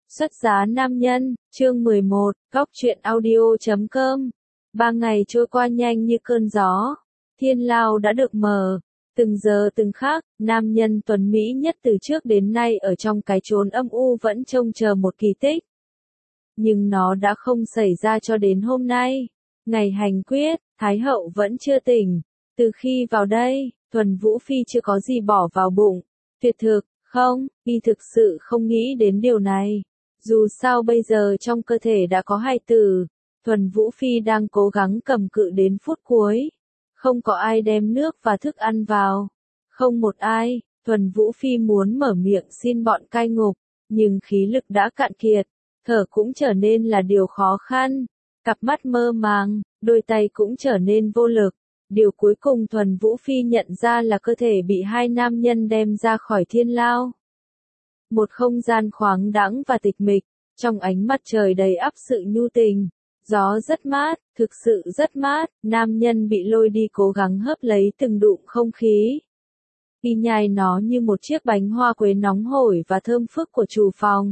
Xuất giá nam nhân, chương 11, góc truyện audio.com. 3 ngày trôi qua nhanh như cơn gió. Thiên lao đã được mở. Từng giờ từng khắc, nam nhân tuấn mỹ nhất từ trước đến nay ở trong cái chốn âm u vẫn trông chờ một kỳ tích. Nhưng nó đã không xảy ra cho đến hôm nay. Ngày hành quyết, Thái hậu vẫn chưa tỉnh. Từ khi vào đây, Thuần Vũ Phi chưa có gì bỏ vào bụng. Tuyệt thực, không, y thực sự không nghĩ đến điều này. Dù sao bây giờ trong cơ thể đã có hài tử, Thuần Vũ Phi đang cố gắng cầm cự đến phút cuối. Không có ai đem nước và thức ăn vào. Không một ai, Thuần Vũ Phi muốn mở miệng xin bọn cai ngục, nhưng khí lực đã cạn kiệt, thở cũng trở nên là điều khó khăn. Cặp mắt mơ màng, đôi tay cũng trở nên vô lực. Điều cuối cùng Thuần Vũ Phi nhận ra là cơ thể bị hai nam nhân đem ra khỏi thiên lao. Một không gian khoáng đãng và tịch mịch, trong ánh mặt trời đầy ắp sự nhu tình. Gió rất mát, thực sự rất mát, nam nhân bị lôi đi cố gắng hớp lấy từng đụm không khí. Y nhai nó như một chiếc bánh hoa quế nóng hổi và thơm phức của chủ phòng.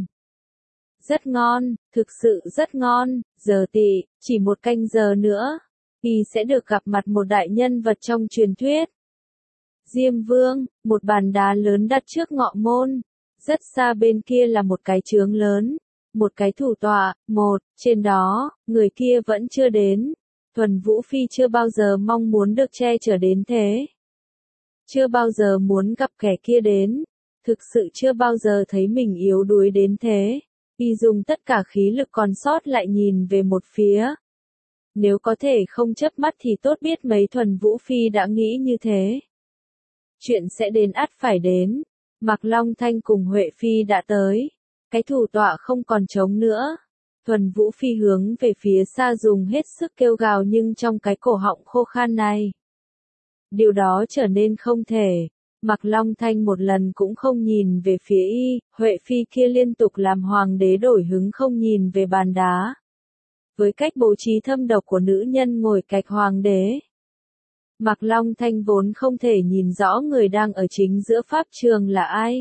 Rất ngon, thực sự rất ngon, giờ tị, chỉ một canh giờ nữa, Y sẽ được gặp mặt một đại nhân vật trong truyền thuyết. Diêm Vương, một bàn đá lớn đặt trước ngọ môn. Rất xa bên kia là một cái chướng lớn, một cái thủ tọa, trên đó, người kia vẫn chưa đến. Thuần Vũ Phi chưa bao giờ mong muốn được che chở đến thế. Chưa bao giờ muốn gặp kẻ kia đến. Thực sự chưa bao giờ thấy mình yếu đuối đến thế. Y dùng tất cả khí lực còn sót lại nhìn về một phía. Nếu có thể không chớp mắt thì tốt biết mấy. Thuần Vũ Phi đã nghĩ như thế. Chuyện sẽ đến ắt phải đến. Mạc Long Thanh cùng Huệ Phi đã tới. Cái thủ tọa không còn trống nữa. Thuần Vũ Phi hướng về phía xa dùng hết sức kêu gào nhưng trong cái cổ họng khô khan này. Điều đó trở nên không thể. Mạc Long Thanh một lần cũng không nhìn về phía y, Huệ Phi kia liên tục làm hoàng đế đổi hứng không nhìn về bàn đá. Với cách bố trí thâm độc của nữ nhân ngồi cạnh hoàng đế. Mạc Long Thanh vốn không thể nhìn rõ người đang ở chính giữa pháp trường là ai.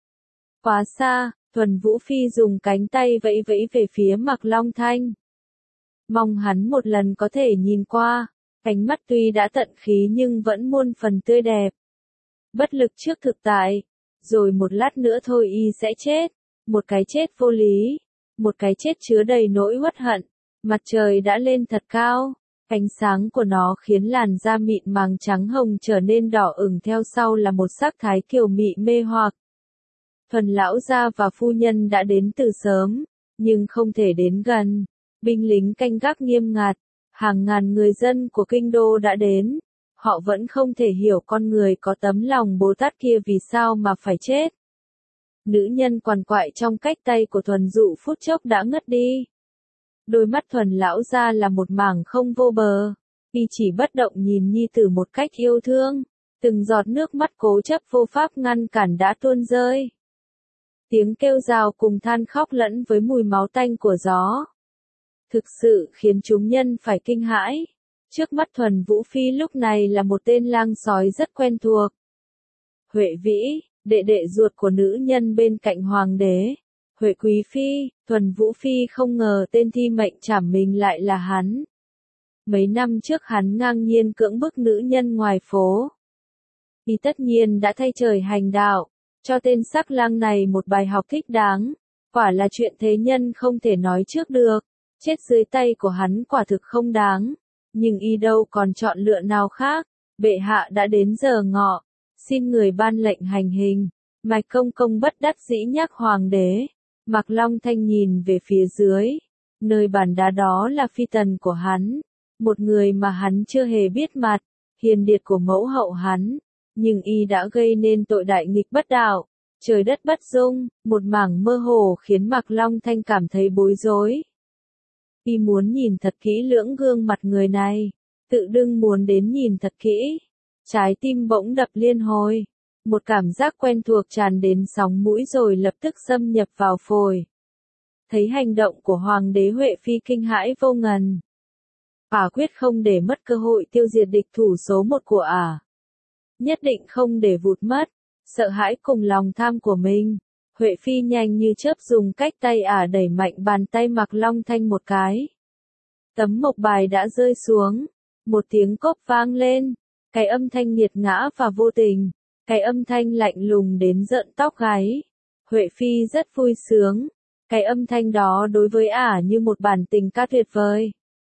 Quá xa, Thuần Vũ Phi dùng cánh tay vẫy vẫy về phía Mạc Long Thanh. Mong hắn một lần có thể nhìn qua, ánh mắt tuy đã tận khí nhưng vẫn muôn phần tươi đẹp. Bất lực trước thực tại, rồi một lát nữa thôi y sẽ chết, một cái chết vô lý, một cái chết chứa đầy nỗi uất hận. Mặt trời đã lên thật cao. Ánh sáng của nó khiến làn da mịn màng trắng hồng trở nên đỏ ửng, theo sau là một sắc thái kiều mị mê hoặc. Thuần lão gia và phu nhân đã đến từ sớm, nhưng không thể đến gần. Binh lính canh gác nghiêm ngặt, hàng ngàn người dân của kinh đô đã đến. Họ vẫn không thể hiểu con người có tấm lòng Bồ Tát kia vì sao mà phải chết. Nữ nhân quằn quại trong cách tay của Thuần Dụ phút chốc đã ngất đi. Đôi mắt Thuần lão gia là một mảng không vô bờ. Y chỉ bất động nhìn nhi tử một cách yêu thương. Từng giọt nước mắt cố chấp vô pháp ngăn cản đã tuôn rơi. Tiếng kêu rào cùng than khóc lẫn với mùi máu tanh của gió. Thực sự khiến chúng nhân phải kinh hãi. Trước mắt Thuần Vũ Phi lúc này là một tên lang sói rất quen thuộc. Huệ Vĩ, đệ đệ ruột của nữ nhân bên cạnh hoàng đế. Huệ Quý Phi, Thuần Vũ Phi không ngờ tên thi mệnh trảm mình lại là hắn. Mấy năm trước hắn ngang nhiên cưỡng bức nữ nhân ngoài phố. Y tất nhiên đã thay trời hành đạo, cho tên sắc lang này một bài học thích đáng. Quả là chuyện thế nhân không thể nói trước được. Chết dưới tay của hắn quả thực không đáng. Nhưng y đâu còn chọn lựa nào khác. Bệ hạ đã đến giờ ngọ. Xin người ban lệnh hành hình. Mạch Công Công bất đắc dĩ nhắc hoàng đế. Mạc Long Thanh nhìn về phía dưới. Nơi bàn đá đó là phi tần của hắn. Một người mà hắn chưa hề biết mặt. Hiền điệt của mẫu hậu hắn. Nhưng y đã gây nên tội đại nghịch bất đạo. Trời đất bất dung, một mảng mơ hồ khiến Mạc Long Thanh cảm thấy bối rối. Y muốn nhìn thật kỹ lưỡng gương mặt người này. Tự dưng muốn đến nhìn thật kỹ. Trái tim bỗng đập liên hồi. Một cảm giác quen thuộc tràn đến sóng mũi rồi lập tức xâm nhập vào phổi. Thấy hành động của hoàng đế, Huệ Phi kinh hãi vô ngần. Ả quyết không để mất cơ hội tiêu diệt địch thủ số 1 của Ả. Nhất định không để vụt mất. Sợ hãi cùng lòng tham của mình, Huệ Phi nhanh như chớp dùng cách tay ả đẩy mạnh bàn tay Mạc Long Thanh một cái. Tấm mộc bài đã rơi xuống, một tiếng cốp vang lên, cái âm thanh nghiệt ngã và vô tình, cái âm thanh lạnh lùng đến rợn tóc gáy. Huệ Phi rất vui sướng, cái âm thanh đó đối với ả như một bản tình ca tuyệt vời.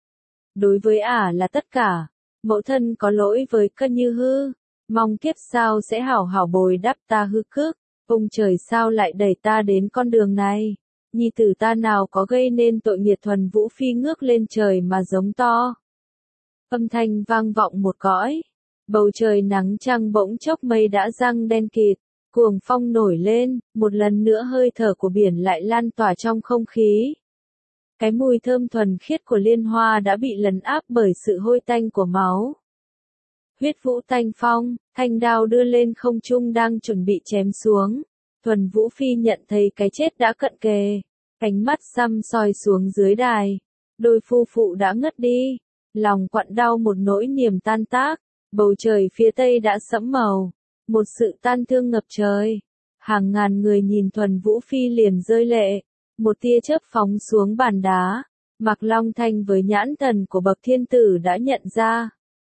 Đối với ả là tất cả, mẫu thân có lỗi với Cân Như Hư, mong kiếp sau sẽ hảo hảo bồi đắp ta hư cước, ông trời sao lại đẩy ta đến con đường này, nhi tử ta nào có gây nên tội nghiệt. Thuần Vũ Phi ngước lên trời mà giống to. Âm thanh vang vọng một cõi, bầu trời nắng trăng bỗng chốc mây đã giăng đen kịt, cuồng phong nổi lên, một lần nữa hơi thở của biển lại lan tỏa trong không khí. Cái mùi thơm thuần khiết của liên hoa đã bị lấn áp bởi sự hôi tanh của máu. Huyết vũ tanh phong, thanh đao đưa lên không trung đang chuẩn bị chém xuống. Thuần Vũ Phi nhận thấy cái chết đã cận kề, cánh mắt săm soi xuống dưới đài. Đôi phu phụ đã ngất đi, lòng quặn đau một nỗi niềm tan tác. Bầu trời phía tây đã sẫm màu, một sự tan thương ngập trời. Hàng ngàn người nhìn Thuần Vũ Phi liền rơi lệ, một tia chớp phóng xuống bàn đá. Mạc Long Thanh với nhãn thần của bậc thiên tử đã nhận ra.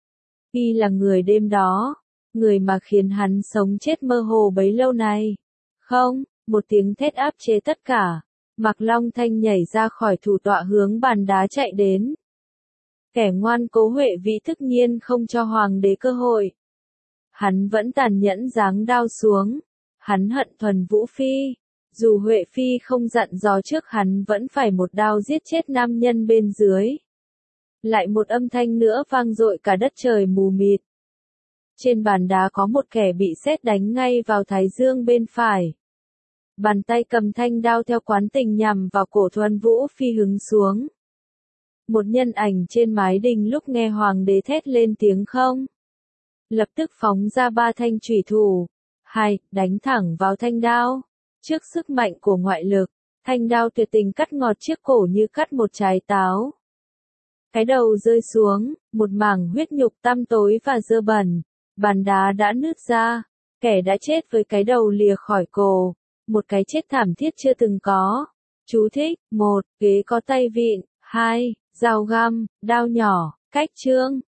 Y là người đêm đó, người mà khiến hắn sống chết mơ hồ bấy lâu nay. Không, một tiếng thét áp chế tất cả. Mạc Long Thanh nhảy ra khỏi thủ tọa hướng bàn đá chạy đến. Kẻ ngoan cố Huệ Vĩ tất nhiên không cho hoàng đế cơ hội. Hắn vẫn tàn nhẫn giáng đao xuống. Hắn hận Thuần Vũ Phi. Dù Huệ Phi không dặn dò trước hắn vẫn phải một đao giết chết nam nhân bên dưới. Lại một âm thanh nữa vang dội cả đất trời mù mịt. Trên bàn đá có một kẻ bị sét đánh ngay vào thái dương bên phải. Bàn tay cầm thanh đao theo quán tình nhằm vào cổ Thuần Vũ Phi hứng xuống. Một nhân ảnh trên mái đình lúc nghe hoàng đế thét lên tiếng không, lập tức phóng ra 3 thanh chủy thủ, đánh thẳng vào thanh đao. Trước sức mạnh của ngoại lực, thanh đao tuyệt tình cắt ngọt chiếc cổ như cắt một trái táo. Cái đầu rơi xuống, một mảng huyết nhục tăm tối và dơ bẩn, bàn đá đã nứt ra, kẻ đã chết với cái đầu lìa khỏi cổ, một cái chết thảm thiết chưa từng có. Chú thích: 1. Ghế có tay vịn, 2. Dao găm, đao nhỏ, cách chương.